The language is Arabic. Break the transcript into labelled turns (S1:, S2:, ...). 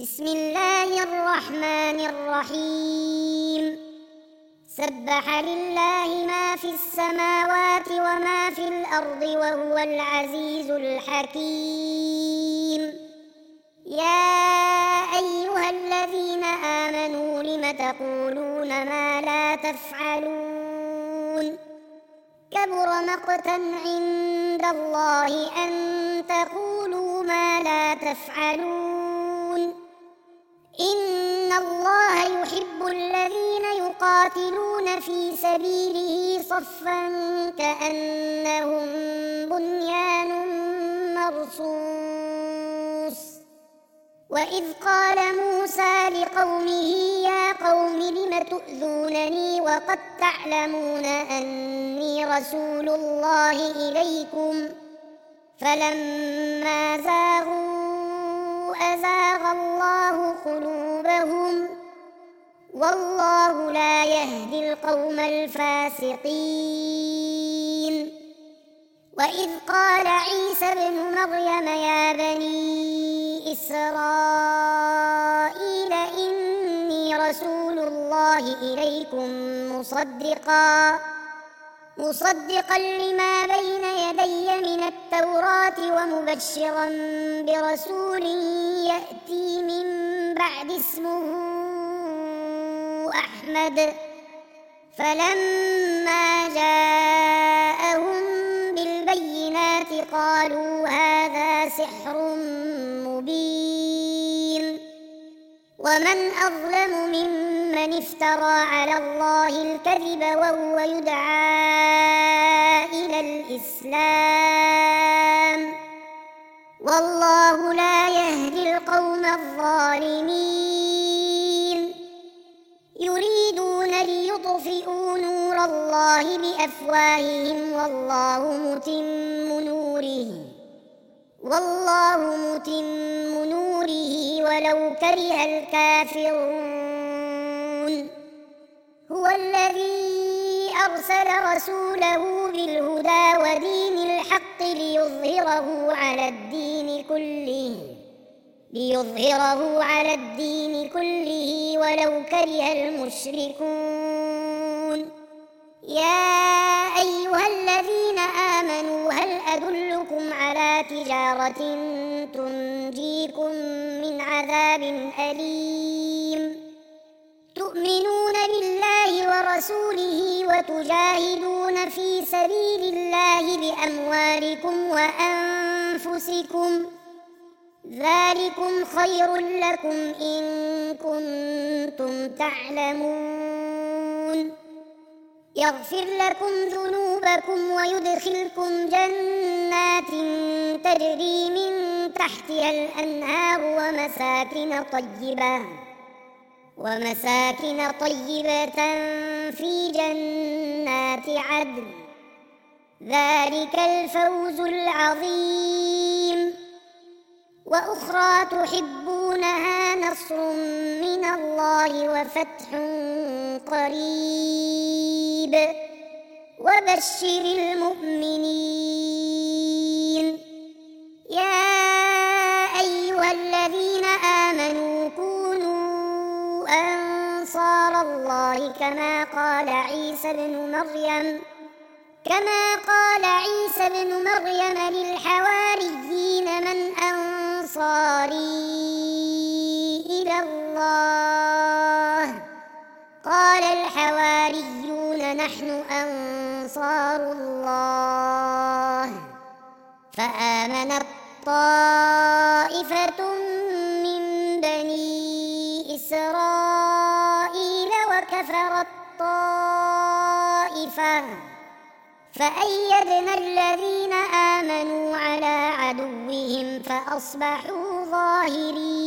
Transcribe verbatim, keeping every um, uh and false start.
S1: بسم الله الرحمن الرحيم سبح لله ما في السماوات وما في الأرض وهو العزيز الحكيم. يا أيها الذين آمنوا لم تقولون ما لا تفعلون كبر مقتا عند الله أن تقولوا ما لا تفعلون. إن الله يحب الذين يقاتلون في سبيله صفا كأنهم بنيان مرصوص. وإذ قال موسى لقومه يا قوم لم تؤذونني وقد تعلمون أني رسول الله إليكم فلما زاغوا أزاغ الله قلوبهم والله لا يهدي القوم الفاسقين. وإذ قال عيسى ابن مريم يا بني إسرائيل إني رسول الله إليكم مصدقا مصدقا لما بين يدي من التوراة ومبشرا برسول يأتي من بعد اسمه أحمد. فلما جاءهم بالبينات قالوا هذا سحر مبين. ومن أظلم ممن افترى على الله الكذب وهو يدعى إلى الإسلام والله لا يهدي القوم الظالمين. يريدون ليطفئوا نور الله بأفواههم والله متم نوره والله متم نوره ولو كره الكافرون. هو الذي أرسل رسوله بالهدى ودين الحق ليظهره على الدين كله ليظهره على الدين كله ولو كره المشركون. يا أيها الذين آمنوا هل أدلكم على تجارة تنجيكم من عذاب أليم تؤمنون بالله ورسوله وتجاهدون في سبيل الله بأموالكم وأنفسكم ذلكم خير لكم إن كنتم تعلمون. يغفر لكم ذنوبكم ويدخلكم جنات تجري من تحتها الأنهار ومساكن طيبة ومساكن طيبة في جنات عدن ذلك الفوز العظيم. وأخرى تحبونها نصر من الله وفتح قريب وبشر المؤمنين. يا أيها الذين آمنوا كونوا أنصار الله كما قال عيسى بن مريم كما قال عيسى بن مريم للحواريين من أنصاري إلى الله قال الحواريون نحن أنصار الله. فآمنت طائفة من بني إسرائيل وكفرت طائفة فأيدنا الذين آمنوا على عدوهم فأصبحوا ظاهرين.